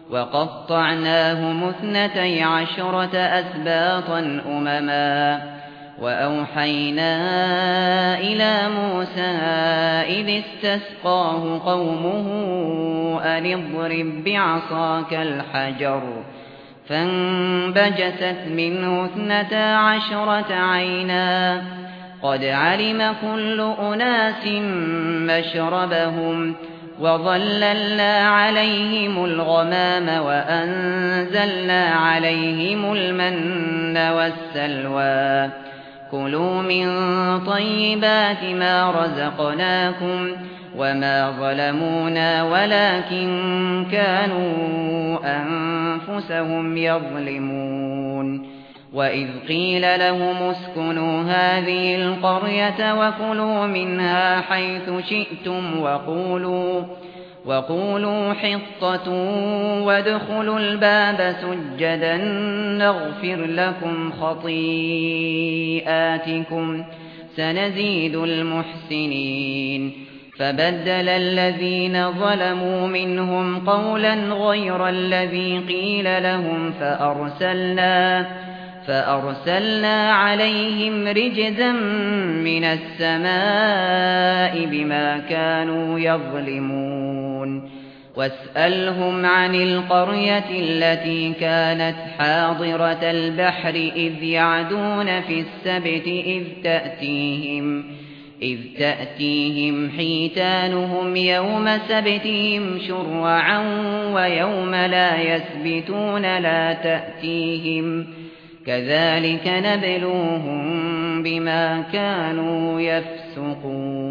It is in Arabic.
وقطعناهم 12 أسباطا أمما وأوحينا إلى موسى إذ استسقاه قومه أن اضرب بعصاك الحجر فانبجست منه 12 عينا قد علم كل أناس مشربهم وظللنا عليهم الغمام وأنزلنا عليهم المن والسلوى كلوا من طيبات ما رزقناكم وما ظلمونا ولكن كانوا أنفسهم يظلمون وإذ قيل لهم اسكنوا هذه القرية وكلوا منها حيث شئتم وقولوا حطة وادخلوا الباب سجدا نغفر لكم خطيئاتكم سنزيد المحسنين فبدل الذين ظلموا منهم قولا غير الذي قيل لهم فأرسلنا عليهم رجزا من السماء بما كانوا يظلمون واسألهم عن القرية التي كانت حاضرة البحر إذ يعدون في السبت إذ تأتيهم حيتانهم يوم سبتهم شرعا ويوم لا يسبتون لا تأتيهم كذلك نبلوهم بما كانوا يفسقون